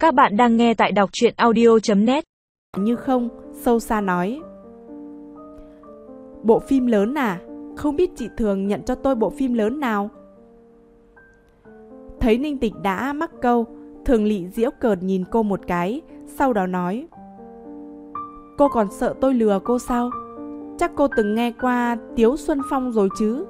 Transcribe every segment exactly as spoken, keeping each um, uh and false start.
Các bạn đang nghe tại đọc truyện audio chấm net. Như không, sâu xa nói. Bộ phim lớn à? Không biết chị Thường nhận cho tôi bộ phim lớn nào? Thấy Ninh Tịch đã mắc câu, Thường Lị giễu cợt nhìn cô một cái, sau đó nói. Cô còn sợ tôi lừa cô sao? Chắc cô từng nghe qua Tiếu Xuân Phong rồi chứ?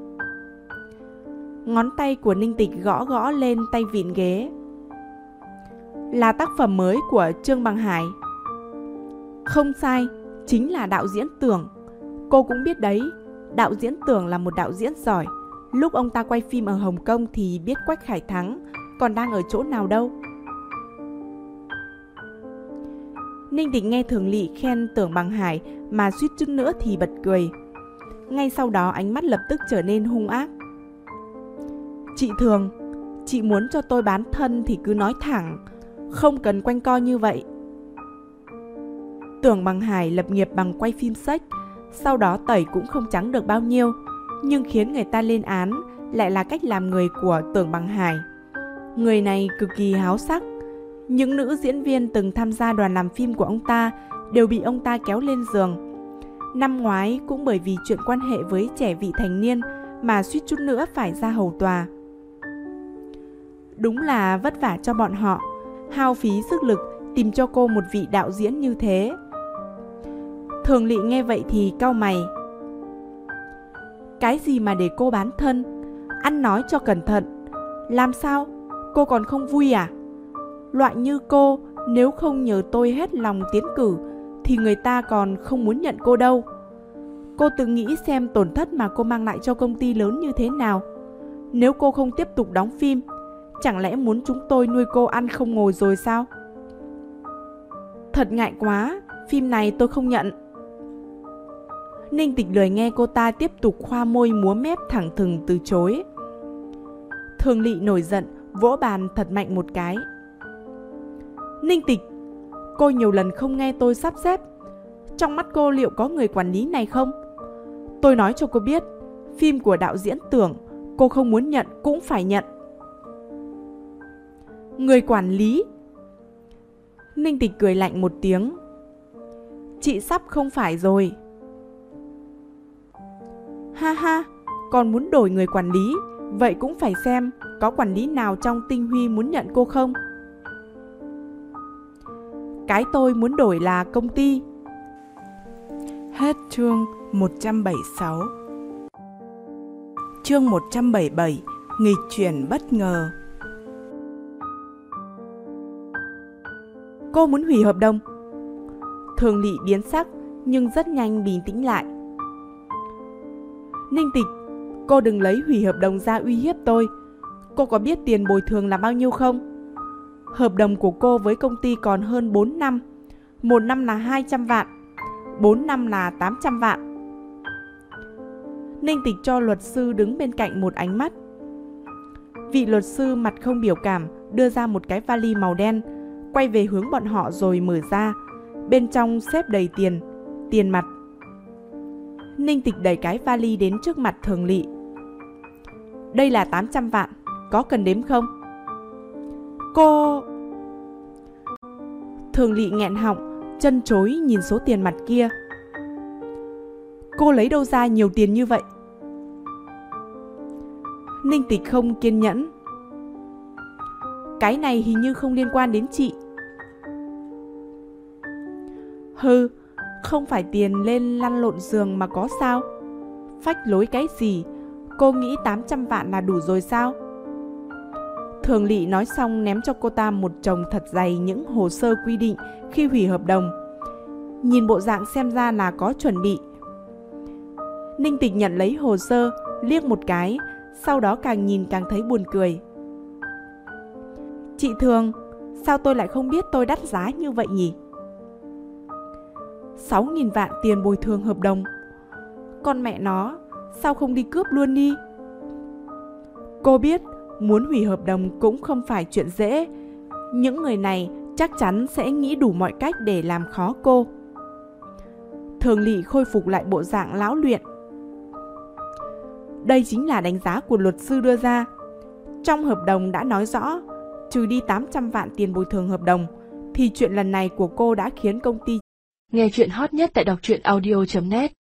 Ngón tay của Ninh Tịch gõ gõ lên tay vịn ghế. Là tác phẩm mới của Trương Bằng Hải. Không sai, chính là đạo diễn Tưởng. Cô cũng biết đấy, đạo diễn Tưởng là một đạo diễn giỏi. Lúc ông ta quay phim ở Hồng Kông thì biết Quách Khải Thắng, còn đang ở chỗ nào đâu. Ninh Tịch nghe Thường Lị khen Tưởng Bằng Hải mà suýt chút nữa thì bật cười. Ngay sau đó ánh mắt lập tức trở nên hung ác. Chị Thường, chị muốn cho tôi bán thân thì cứ nói thẳng, không cần quanh co như vậy. Tưởng Bằng Hải lập nghiệp bằng quay phim sách, sau đó tẩy cũng không trắng được bao nhiêu, nhưng khiến người ta lên án lại là cách làm người của Tưởng Bằng Hải. Người này cực kỳ háo sắc. Những nữ diễn viên từng tham gia đoàn làm phim của ông ta đều bị ông ta kéo lên giường. Năm ngoái cũng bởi vì chuyện quan hệ với trẻ vị thành niên mà suýt chút nữa phải ra hầu tòa. Đúng là vất vả cho bọn họ, hao phí sức lực tìm cho cô một vị đạo diễn như thế. Thường Lị nghe vậy thì cau mày. Cái gì mà để cô bán thân? Ăn nói cho cẩn thận. Làm sao? Cô còn không vui à? Loại như cô, nếu không nhờ tôi hết lòng tiến cử thì người ta còn không muốn nhận cô đâu. Cô tự nghĩ xem tổn thất mà cô mang lại cho công ty lớn như thế nào. Nếu cô không tiếp tục đóng phim, chẳng lẽ muốn chúng tôi nuôi cô ăn không ngồi rồi sao? Thật ngại quá, phim này tôi không nhận. Ninh Tịch lười nghe cô ta tiếp tục khoa môi múa mép thẳng thừng từ chối. Thường Lị nổi giận, vỗ bàn thật mạnh một cái. Ninh Tịch, cô nhiều lần không nghe tôi sắp xếp. Trong mắt cô liệu có người quản lý này không? Tôi nói cho cô biết, phim của đạo diễn Tưởng, cô không muốn nhận cũng phải nhận. Người quản lý? Ninh Tịch cười lạnh một tiếng. Chị sắp không phải rồi. Ha ha, còn muốn đổi người quản lý, vậy cũng phải xem có quản lý nào trong Tinh Huy muốn nhận cô không. Cái tôi muốn đổi là công ty. Hết chương một trăm bảy mươi sáu. Chương một trăm bảy mươi bảy, nghịch chuyển bất ngờ. Cô muốn hủy hợp đồng? Thường Lị biến sắc nhưng rất nhanh bình tĩnh lại. Ninh Tịch, cô đừng lấy hủy hợp đồng ra uy hiếp tôi. Cô có biết tiền bồi thường là bao nhiêu không? Hợp đồng của cô với công ty còn hơn bốn năm. Một năm là hai trăm vạn, bốn năm là tám trăm vạn. Ninh Tịch cho luật sư đứng bên cạnh một ánh mắt. Vị luật sư mặt không biểu cảm đưa ra một cái vali màu đen, quay về hướng bọn họ rồi mở ra. Bên trong xếp đầy tiền, tiền mặt. Ninh Tịch đẩy cái vali đến trước mặt Thường Lị. Đây là tám trăm vạn, có cần đếm không? Cô... Thường Lị nghẹn họng, chân chối nhìn số tiền mặt kia. Cô lấy đâu ra nhiều tiền như vậy? Ninh Tịch không kiên nhẫn. Cái này hình như không liên quan đến chị. Hừ, không phải tiền lên lăn lộn giường mà có sao? Phách lối cái gì? Cô nghĩ tám trăm vạn là đủ rồi sao? Thường Lị nói xong ném cho cô ta một chồng thật dày những hồ sơ quy định khi hủy hợp đồng. Nhìn bộ dạng xem ra là có chuẩn bị. Ninh Tịch nhận lấy hồ sơ, liếc một cái, sau đó càng nhìn càng thấy buồn cười. Chị Thường, sao tôi lại không biết tôi đắt giá như vậy nhỉ? Sáu nghìn vạn tiền bồi thường hợp đồng. Con mẹ nó, sao không đi cướp luôn đi? Cô biết, muốn hủy hợp đồng cũng không phải chuyện dễ. Những người này chắc chắn sẽ nghĩ đủ mọi cách để làm khó cô. Thường Lị khôi phục lại bộ dạng lão luyện. Đây chính là đánh giá của luật sư đưa ra. Trong hợp đồng đã nói rõ, trừ đi tám trăm vạn tiền bồi thường hợp đồng, thì chuyện lần này của cô đã khiến công ty. Nghe chuyện hot nhất tại đọc truyện audio chấm net